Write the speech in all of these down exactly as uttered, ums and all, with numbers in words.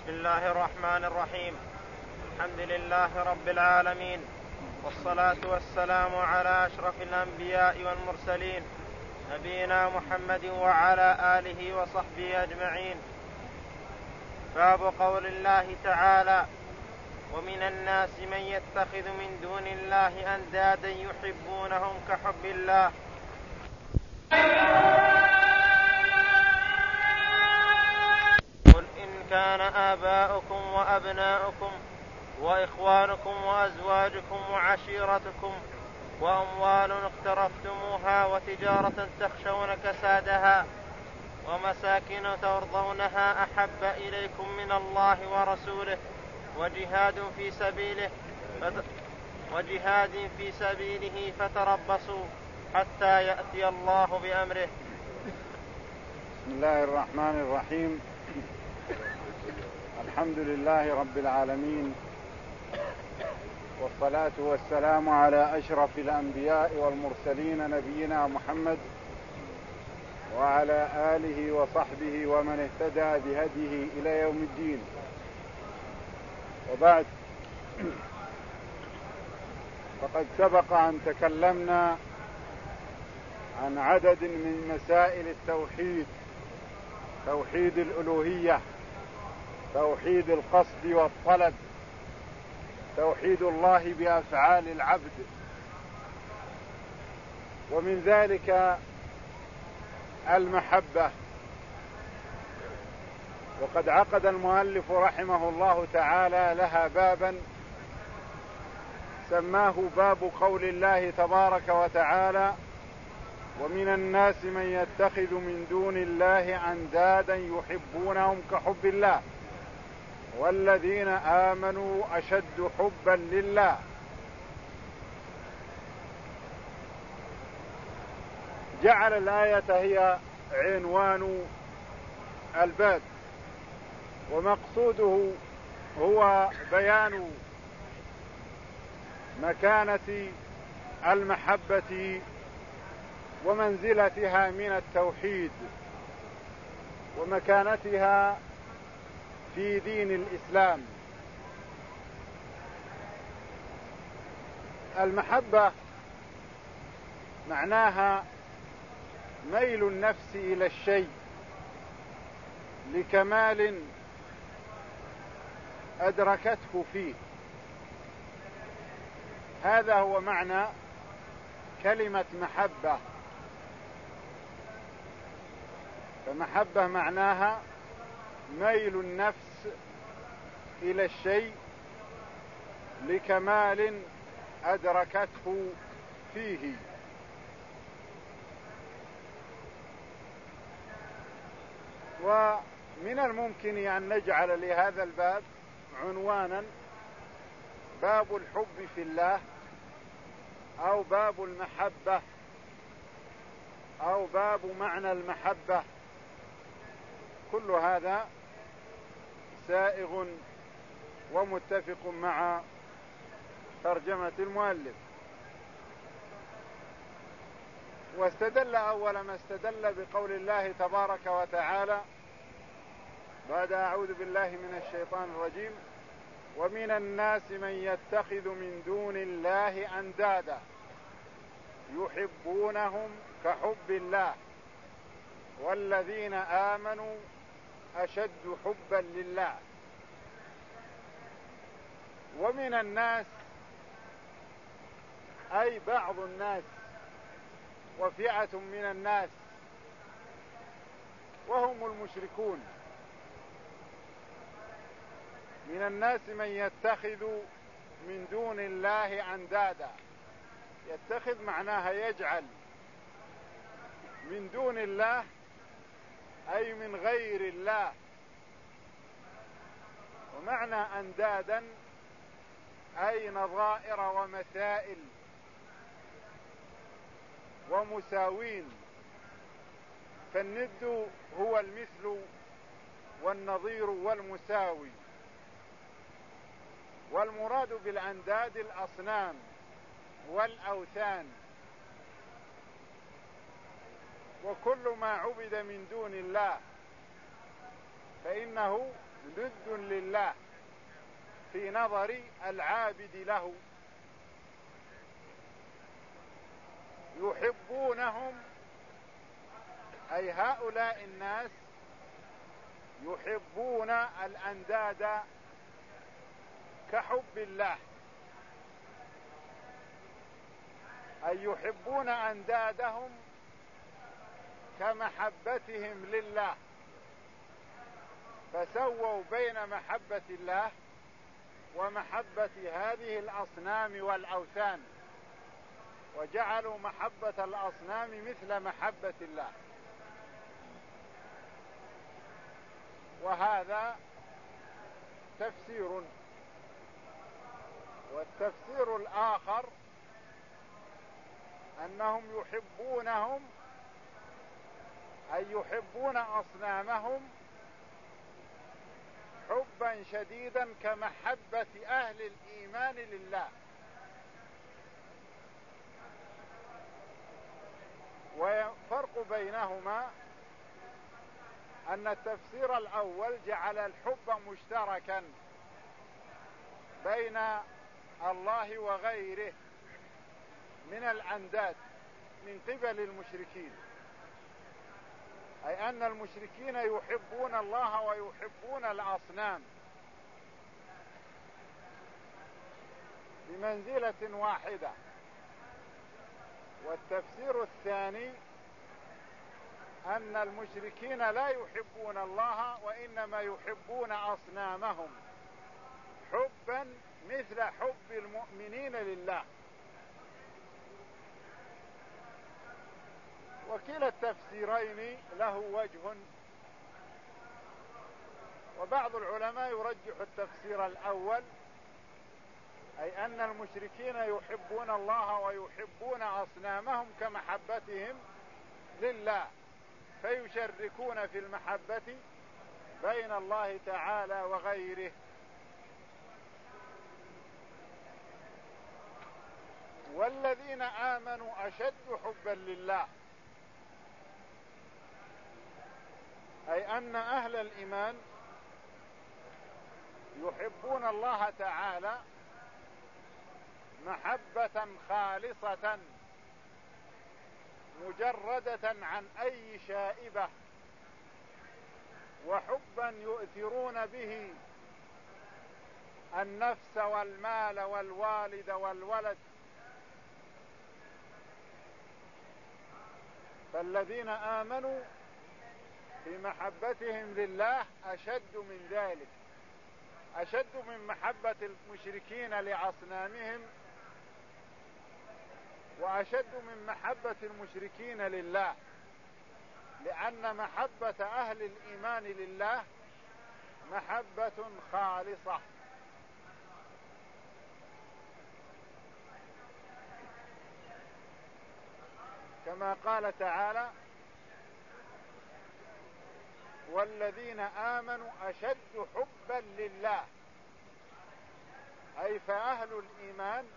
بسم الله الرحمن الرحيم. الحمد لله رب العالمين، والصلاة والسلام على أشرف الأنبياء والمرسلين، نبينا محمد وعلى آله وصحبه أجمعين. باب قول الله تعالى: ومن الناس من يتخذ من دون الله أندادا يحبونهم كحب الله. قل إن كان آباؤكم وأبناؤكم وإخوانكم وأزواجكم وعشيرتكم وأموال اقترفتموها وتجارة تخشون كسادها ومساكن ترضونها أحب إليكم من الله ورسوله وجهاد في سبيله وجهاد في سبيله فتربصوا حتى يأتي الله بأمره. بسم الله الرحمن الرحيم. الحمد لله رب العالمين، والصلاة والسلام على أشرف الأنبياء والمرسلين نبينا محمد وعلى آله وصحبه ومن اهتدى بهديه إلى يوم الدين. وبعد، فقد سبق أن تكلمنا عن عدد من مسائل التوحيد: توحيد الألوهية، توحيد القصد والطلب، توحيد الله بأفعال العبد. ومن ذلك المحبة. وقد عقد المؤلف رحمه الله تعالى لها بابا سماه باب قول الله تبارك وتعالى: ومن الناس من يتخذ من دون الله أندادا يحبونهم كحب الله والذين آمنوا أشد حبا لله. جعل الآية هي عنوان الباب، ومقصوده هو بيان مكانة المحبة ومنزلتها من التوحيد ومكانتها في دين الإسلام. المحبة معناها ميل النفس إلى الشيء لكمال أدركته فيه. هذا هو معنى كلمة محبة. فمحبة معناها ميل النفس إلى الشيء لكمال أدركته فيه. ومن الممكن أن نجعل لهذا الباب عنوانا: باب الحب في الله، أو باب المحبة، أو باب معنى المحبة. كل هذا سائغ ومتفق مع ترجمة المؤلف. واستدل أول ما استدل بقول الله تبارك وتعالى بعد أعوذ بالله من الشيطان الرجيم: ومن الناس من يتخذ من دون الله أندادا يحبونهم كحب الله والذين آمنوا أشد حبا لله. ومن الناس أي بعض الناس وفئة من الناس، وهم المشركون. من الناس من يتخذ من دون الله أندادا. يتخذ معناها يجعل من دون الله، أي من غير الله. ومعنى أندادا أي نظائر ومثائل ومساوين. فالند هو المثل والنظير والمساوي. والمراد بالأنداد الأصنام والأوثان، وكل ما عبد من دون الله فإنه ند لله في نظر العابد له، يحبونهم، أي هؤلاء الناس يحبون الأنداد كحب الله، أي يحبون أندادهم كمحبتهم لله، فسووا بين محبة الله ومحبة هذه الأصنام والأوثان، وجعلوا محبة الأصنام مثل محبة الله. وهذا تفسير. والتفسير الآخر أنهم يحبونهم، أي يحبون أصنامهم حبا شديدا كمحبة أهل الإيمان لله. وفرق بينهما أن التفسير الأول جعل الحب مشتركا بين الله وغيره من الأنداد من قبل المشركين، أي أن المشركين يحبون الله ويحبون الأصنام بمنزلة واحدة. والتفسير الثاني أن المشركين لا يحبون الله وإنما يحبون أصنامهم حبا مثل حب المؤمنين لله. وكلا التفسيرين له وجه، وبعض العلماء يرجح التفسير الأول، أي أن المشركين يحبون الله ويحبون أصنامهم كمحبتهم لله، فيشركون في المحبة بين الله تعالى وغيره. والذين آمنوا أشد حبا لله، أي أن أهل الإيمان يحبون الله تعالى محبة خالصة مجردة عن أي شائبة، وحبا يؤثرون به النفس والمال والوالد والولد. فالذين آمنوا في محبتهم لله أشد من ذلك، أشد من محبة المشركين لأصنامهم، وأشد من محبة المشركين لله، لأن محبة أهل الإيمان لله محبة خالصة. كما قال تعالى: والذين آمنوا أشد حبا لله، أي فأهل الإيمان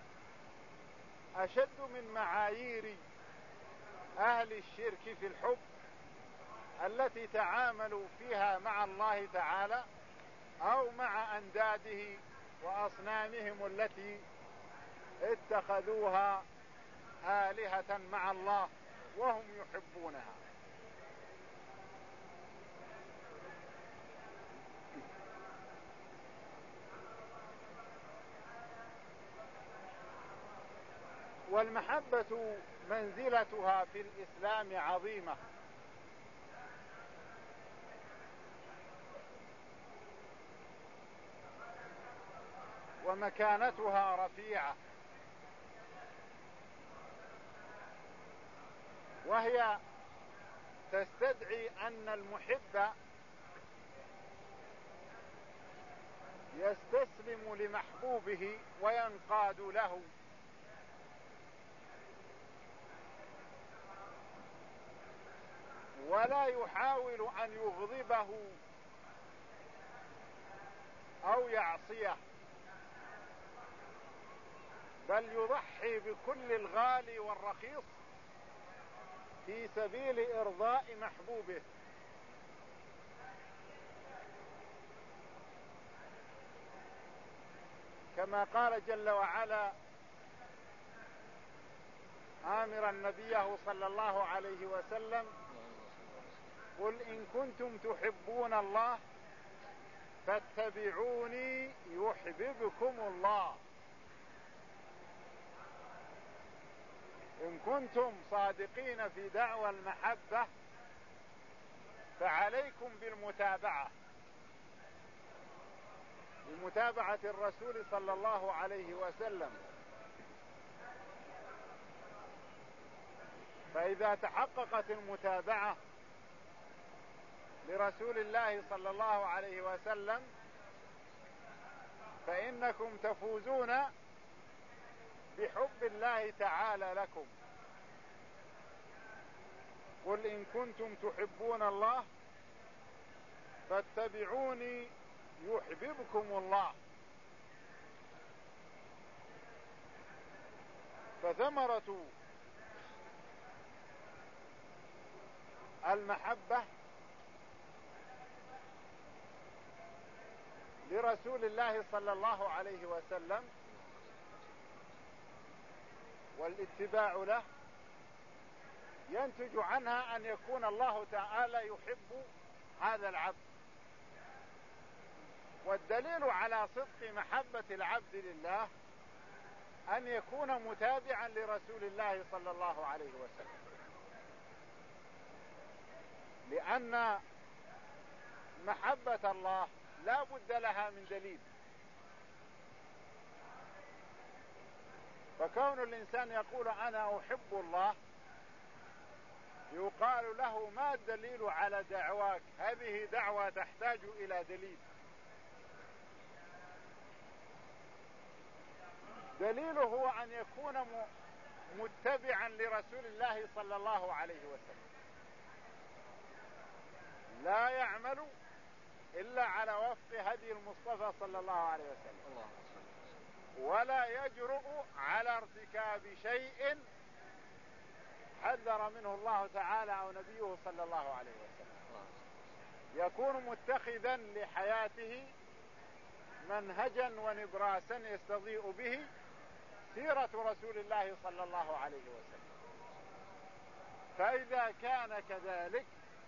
أشد من معايير أهل الشرك في الحب التي تعاملوا فيها مع الله تعالى أو مع أنداده وأصنامهم التي اتخذوها آلهة مع الله وهم يحبونها. والمحبة منزلتها في الإسلام عظيمة، ومكانتها رفيعة، وهي تستدعي أن المحب يستسلم لمحبوبه وينقاد له، ولا يحاول أن يغضبه أو يعصيه، بل يضحي بكل الغالي والرخيص في سبيل إرضاء محبوبه. كما قال جل وعلا آمرا نبيه صلى الله عليه وسلم: قل إن كنتم تحبون الله فاتبعوني يحببكم الله. إن كنتم صادقين في دعوى المحبة فعليكم بالمتابعة، بمتابعة الرسول صلى الله عليه وسلم. فإذا تحققت المتابعة لرسول الله صلى الله عليه وسلم فإنكم تفوزون بحب الله تعالى لكم. قل إن كنتم تحبون الله فاتبعوني يحببكم الله. فثمرة المحبة لرسول الله صلى الله عليه وسلم والاتباع له ينتج عنها أن يكون الله تعالى يحب هذا العبد. والدليل على صدق محبة العبد لله أن يكون متابعا لرسول الله صلى الله عليه وسلم، لأن محبة الله لا بد لها من دليل. فكون الإنسان يقول أنا أحب الله يقال له ما الدليل على دعواك؟ هذه دعوة تحتاج إلى دليل. دليله هو أن يكون متبعا لرسول الله صلى الله عليه وسلم، لا يعمل إلا على وفق هدي المصطفى صلى الله عليه وسلم، ولا يجرؤ على ارتكاب شيء حذر منه الله تعالى أو نبيه صلى الله عليه وسلم. يكون متخذا لحياته منهجا ونبراسا يستضيء به سيرة رسول الله صلى الله عليه وسلم. فإذا كان كذلك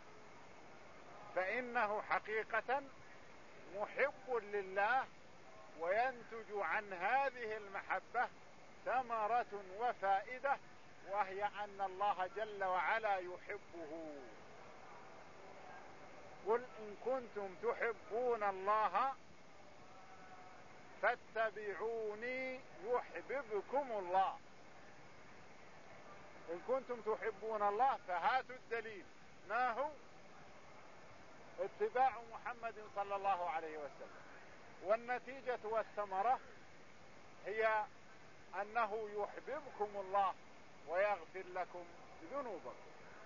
فإنه حقيقة محب لله، وينتج عن هذه المحبة ثمرة وفائدة، وهي أن الله جل وعلا يحبه. قل إن كنتم تحبون الله فاتبعوني يحببكم الله. إن كنتم تحبون الله فهاتوا الدليل، ما هو؟ اتباع محمد صلى الله عليه وسلم. والنتيجة والثمرة هي أنه يحببكم الله ويغفر لكم ذنوبكم.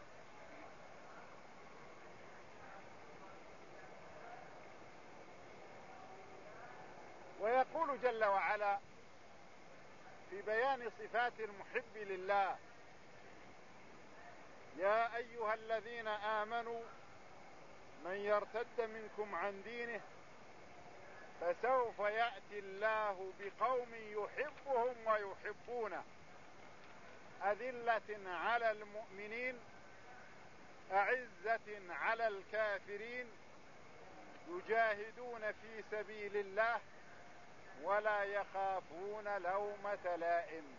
ويقول جل وعلا في بيان صفات المحب لله: يا أيها الذين آمنوا من يرتد منكم عن دينه فسوف يأتي الله بقوم يحبهم ويحبونه أذلة على المؤمنين أعزة على الكافرين يجاهدون في سبيل الله ولا يخافون لومة لائم.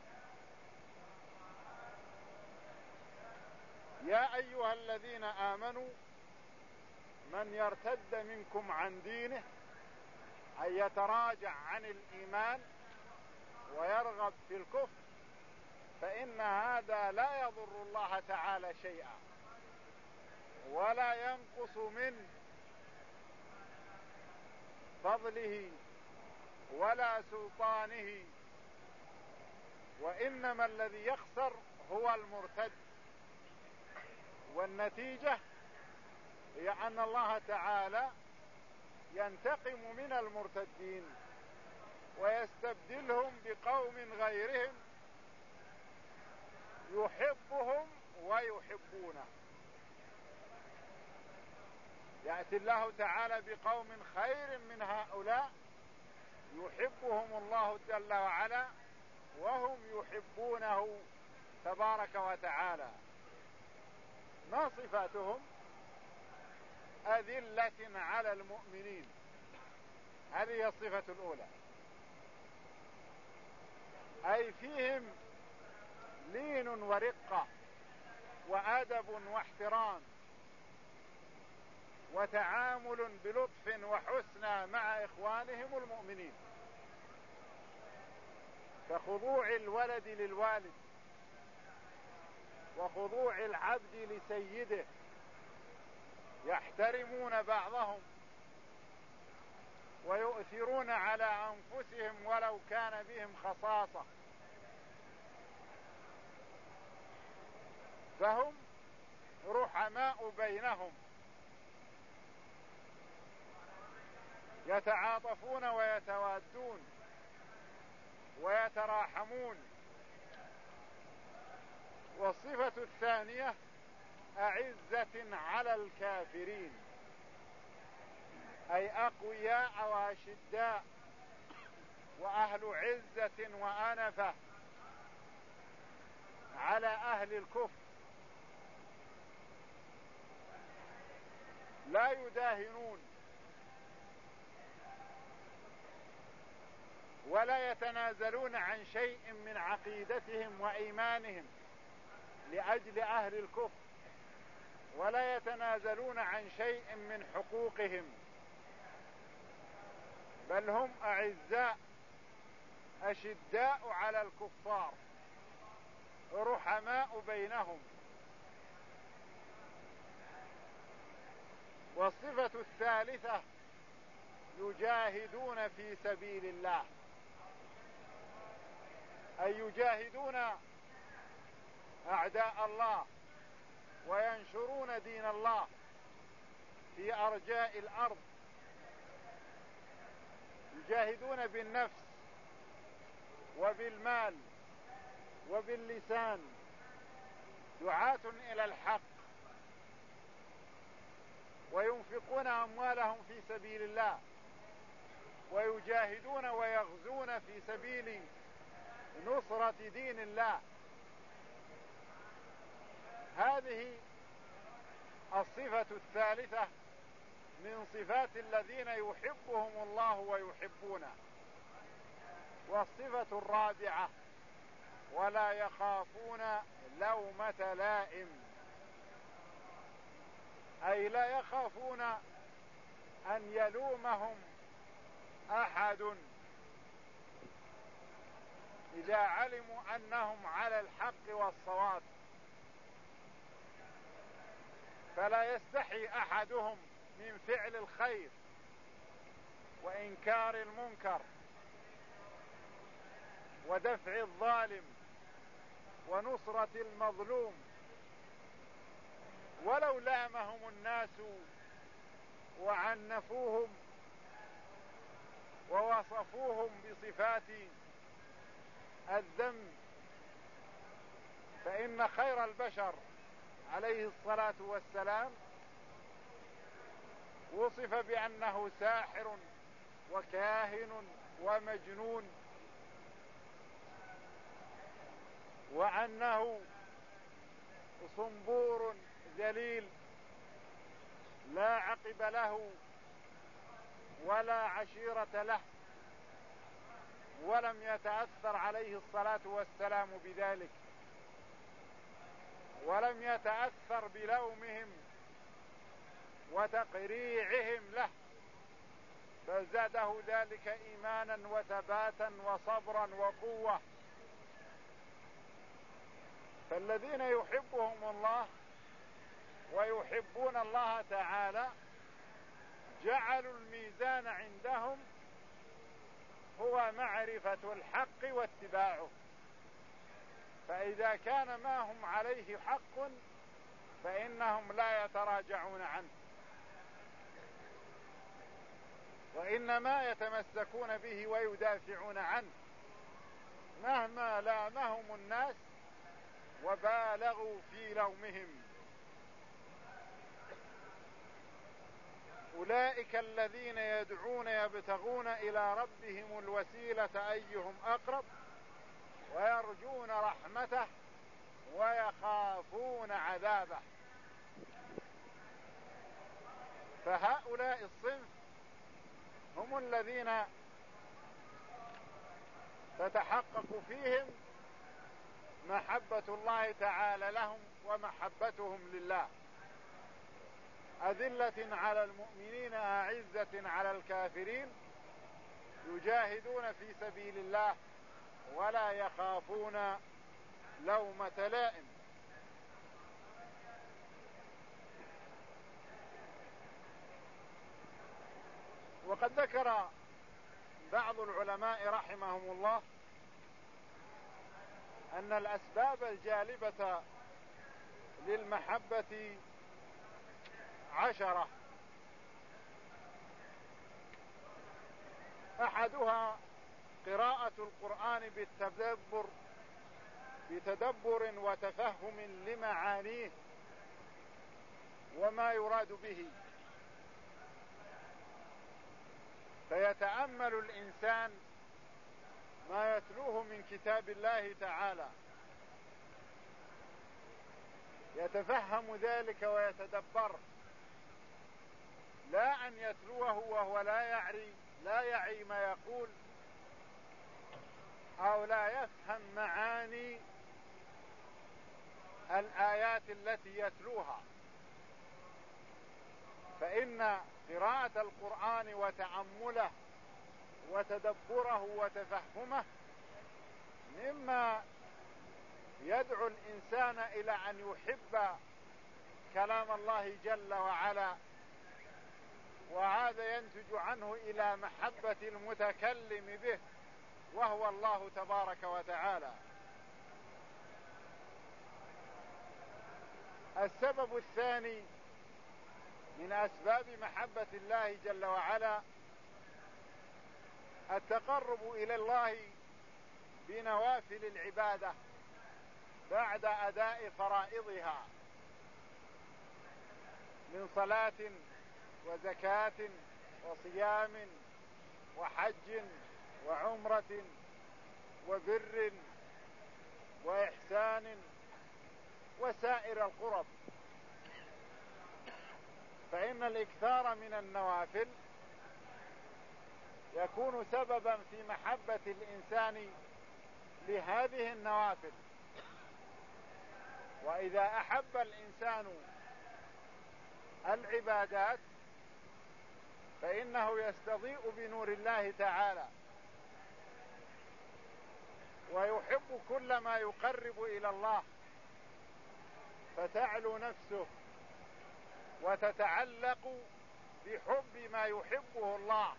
يا أيها الذين آمنوا من يرتد منكم عن دينه أي يتراجع عن الإيمان ويرغب في الكفر فإن هذا لا يضر الله تعالى شيئا ولا ينقص من فضله ولا سلطانه، وإنما الذي يخسر هو المرتد. والنتيجة هي أن الله تعالى ينتقم من المرتدين ويستبدلهم بقوم غيرهم يحبهم ويحبونه. يأتي الله تعالى بقوم خير من هؤلاء يحبهم الله جل وعلا وهم يحبونه تبارك وتعالى. ما صفاتهم؟ أذلة على المؤمنين، هذه هي الصفة الأولى، أي فيهم لين ورقة وأدب واحترام وتعامل بلطف وحسنى مع إخوانهم المؤمنين، كخضوع الولد للوالد وخضوع العبد لسيده، يحترمون بعضهم ويؤثرون على أنفسهم ولو كان بهم خصاصة، فهم رحماء بينهم، يتعاطفون ويتوادون ويتراحمون. والصفة الثانية أعزة على الكافرين، أي أقوياء وأشداء وأهل عزة وأنفة على أهل الكفر، لا يداهنون ولا يتنازلون عن شيء من عقيدتهم وإيمانهم لأجل أهل الكفر، ولا يتنازلون عن شيء من حقوقهم، بل هم أعزاء أشداء على الكفار رحماء بينهم. والصفة الثالثة يجاهدون في سبيل الله، أي يجاهدون أعداء الله وينشرون دين الله في أرجاء الأرض، يجاهدون بالنفس وبالمال وباللسان، دعاة إلى الحق، وينفقون أموالهم في سبيل الله، ويجاهدون ويغزون في سبيل نصرة دين الله. هذه الصفة الثالثة من صفات الذين يحبهم الله ويحبونه. والصفة الرابعة ولا يخافون لومة لائم، أي لا يخافون أن يلومهم أحد إذا علموا أنهم على الحق والصواب، فلا يستحي أحدهم من فعل الخير وإنكار المنكر ودفع الظالم ونصرة المظلوم، ولو لامهم الناس وعنفوهم ووصفوهم بصفات الذم. فإن خير البشر عليه الصلاة والسلام وصف بأنه ساحر وكاهن ومجنون، وأنه صنبور ذليل لا عقب له ولا عشيرة له، ولم يتأثر عليه الصلاة والسلام بذلك، ولم يتأثر بلومهم وتقريعهم له، بل زاده ذلك إيمانا وثباتا وصبرا وقوة. فالذين يحبهم الله ويحبون الله تعالى جعلوا الميزان عندهم هو معرفة الحق واتباعه، فإذا كان ما هم عليه حق فإنهم لا يتراجعون عنه، وإنما يتمسكون به ويدافعون عنه مهما لامهم الناس وبالغوا في لومهم. أولئك الذين يدعون يبتغون إلى ربهم الوسيلة أيهم أقرب ويرجون رحمته ويخافون عذابه. فهؤلاء الصنف هم الذين تتحقق فيهم محبة الله تعالى لهم ومحبتهم لله، أذلة على المؤمنين أعزة على الكافرين يجاهدون في سبيل الله ولا يخافون لومة لائم. وقد ذكر بعض العلماء رحمهم الله أن الأسباب الجالبة للمحبة عشرة. أحدها قراءة القرآن بالتدبر بتدبر وتفهم لمعانيه وما يراد به، فيتأمل الإنسان ما يتلوه من كتاب الله تعالى، يتفهم ذلك ويتدبر، لا أن يتلوه وهو لا يعري لا يعي ما يقول أو لا يفهم معاني الآيات التي يتلوها. فإن قراءة القرآن وتأمله وتدبره وتفهمه مما يدعو الإنسان إلى أن يحب كلام الله جل وعلا، وهذا ينتج عنه إلى محبة المتكلم به وهو الله تبارك وتعالى. السبب الثاني من أسباب محبة الله جل وعلا التقرب إلى الله بنوافل العبادة بعد أداء فرائضها من صلاة وزكاة وصيام وحج وعمرة وبر وإحسان وسائر القرب. فإن الإكثار من النوافل يكون سببا في محبة الإنسان لهذه النوافل. وإذا أحب الإنسان العبادات فإنه يستضيء بنور الله تعالى ويحب كل ما يقرب إلى الله، فتعلو نفسه وتتعلق بحب ما يحبه الله،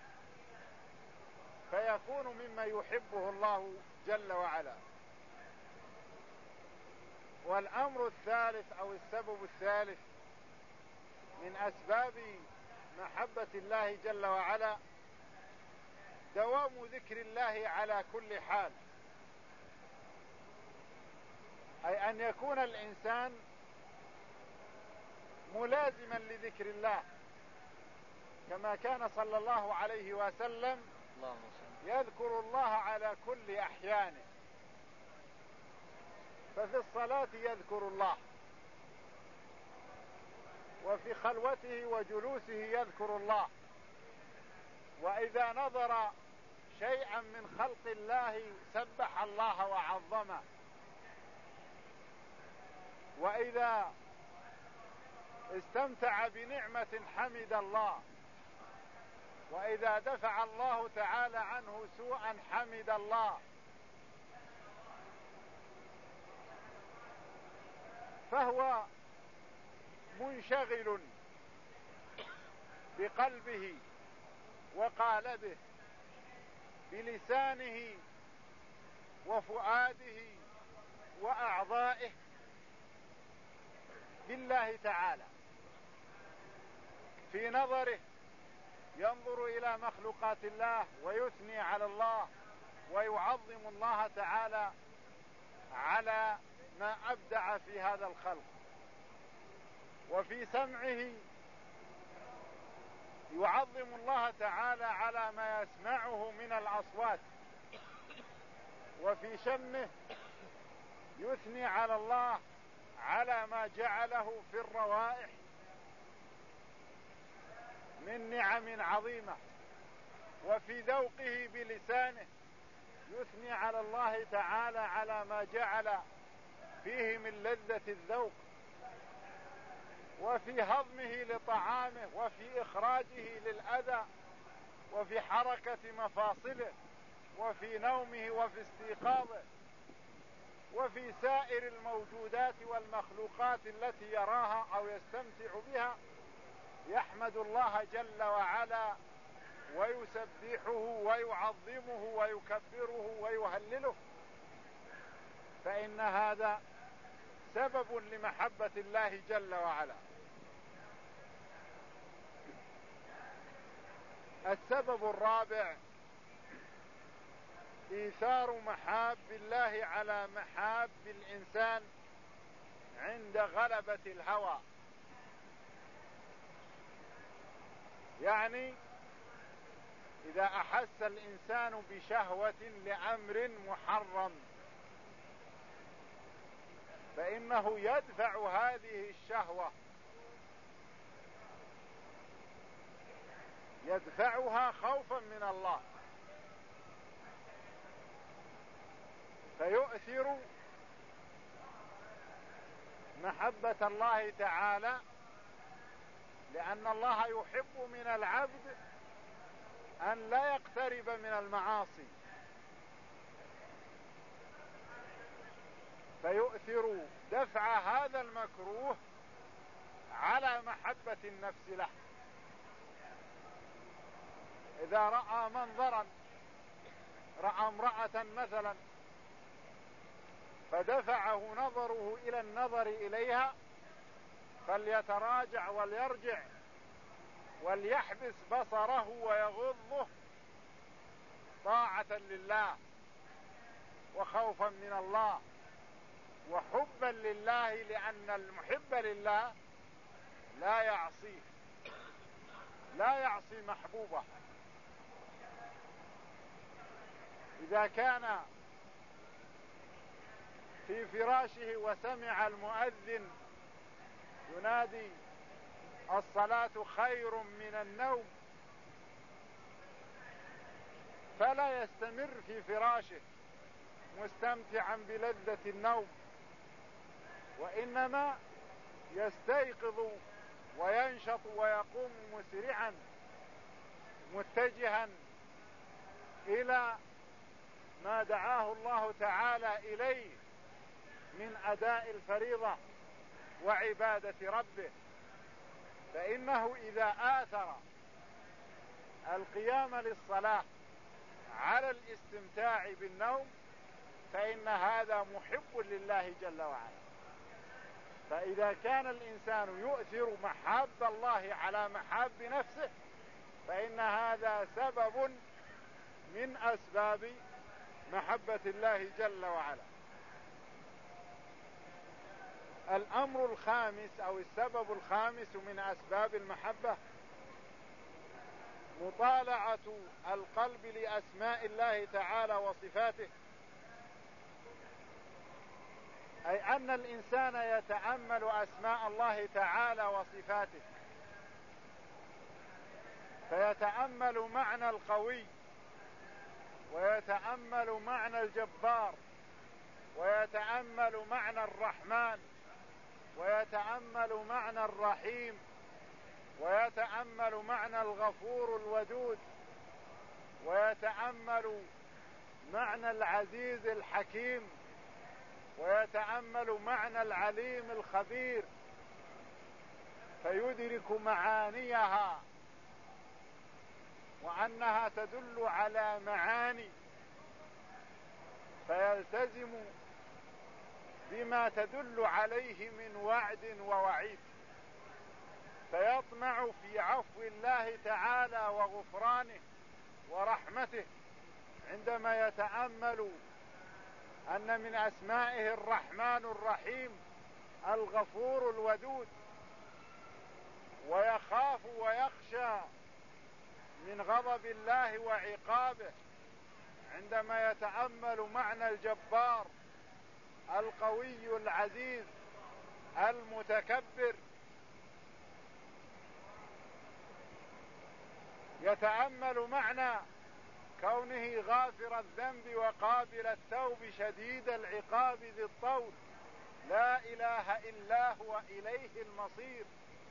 فيكون مما يحبه الله جل وعلا. والأمر الثالث أو السبب الثالث من أسباب محبة الله جل وعلا دوام ذكر الله على كل حال، أي أن يكون الإنسان ملازما لذكر الله، كما كان صلى الله عليه وسلم يذكر الله على كل أحيانه. ففي الصلاة يذكر الله، وفي خلوته وجلوسه يذكر الله، وإذا نظر شيئا من خلق الله سبح الله وعظمه، وإذا استمتع بنعمة حمد الله، وإذا دفع الله تعالى عنه سوءا حمد الله. فهو منشغل بقلبه وقالبه بلسانه وفؤاده وأعضائه بالله تعالى. في نظره ينظر إلى مخلوقات الله ويثني على الله ويعظم الله تعالى على ما أبدع في هذا الخلق. وفي سمعه يعظم الله تعالى على ما يسمعه من الأصوات، وفي شمه يثني على الله على ما جعله في الروائح من نعم عظيمة، وفي ذوقه بلسانه يثني على الله تعالى على ما جعل فيه من لذة الذوق، وفي هضمه لطعامه، وفي إخراجه للأذى، وفي حركة مفاصله، وفي نومه، وفي استيقاظه، وفي سائر الموجودات والمخلوقات التي يراها أو يستمتع بها، يحمد الله جل وعلا ويسبحه ويعظمه ويكبره ويهلله، فإن هذا سبب لمحبة الله جل وعلا. السبب الرابع إيثار محاب الله على محاب الإنسان عند غلبة الهوى، يعني إذا أحس الإنسان بشهوة لأمر محرم فإنه يدفع هذه الشهوة، يدفعها خوفا من الله، فيؤثر محبة الله تعالى، لأن الله يحب من العبد أن لا يقترب من المعاصي، فيؤثر دفع هذا المكروه على محبة النفس له. إذا رأى منظرا، رأى امرأة مثلا فدفعه نظره إلى النظر إليها، فليتراجع وليرجع وليحبس بصره ويغضه طاعة لله وخوفا من الله وحبا لله، لأن المحب لله لا يعصيه، لا يعصي محبوبه. إذا كان في فراشه وسمع المؤذن ينادي الصلاة خير من النوم، فلا يستمر في فراشه مستمتعا بلذة النوم، وإنما يستيقظ وينشط ويقوم مسرعا متجها إلى ما دعاه الله تعالى إليه من أداء الفريضة وعبادة ربه. فإنه إذا آثر القيام للصلاة على الاستمتاع بالنوم فإن هذا محب لله جل وعلا. فإذا كان الإنسان يؤثر محاب الله على محاب نفسه فإن هذا سبب من أسباب محبة الله جل وعلا. الأمر الخامس أو السبب الخامس من أسباب المحبة مطالعة القلب لأسماء الله تعالى وصفاته، أي أن الإنسان يتأمل أسماء الله تعالى وصفاته، فيتأمل معنى القوي، ويتأمل معنى الجبار، ويتأمل معنى الرحمن، ويتأمل معنى الرحيم، ويتأمل معنى الغفور الودود، ويتأمل معنى العزيز الحكيم، ويتأمل معنى العليم الخبير، فيدرك معانيها وأنها تدل على معاني، فيلتزم بما تدل عليه من وعد ووعيد، فيطمع في عفو الله تعالى وغفرانه ورحمته عندما يتأمل أن من أسمائه الرحمن الرحيم الغفور الودود، ويخاف ويخشى من غضب الله وعقابه عندما يتأمل معنى الجبار القوي العزيز المتكبر، يتأمل معنى كونه غافر الذنب وقابل التوب شديد العقاب ذي الطول، لا إله إلا هو إليه المصير،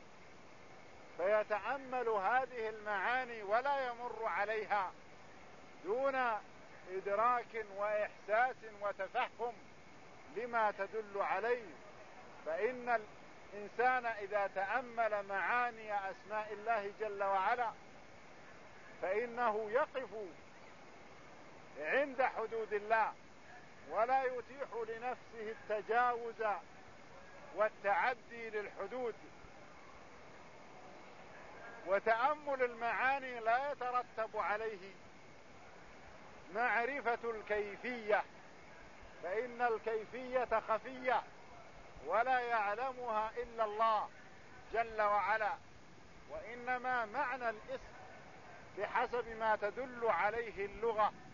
فيتأمل هذه المعاني ولا يمر عليها دون إدراك وإحساس وتفهم لما تدل عليه. فإن الإنسان إذا تأمل معاني أسماء الله جل وعلا فإنه يقف عند حدود الله ولا يتيح لنفسه التجاوز والتعدي للحدود. وتأمل المعاني لا يترتب عليه معرفة الكيفية، فإن الكيفية خفية ولا يعلمها إلا الله جل وعلا، وإنما معنى الاسم بحسب ما تدل عليه اللغة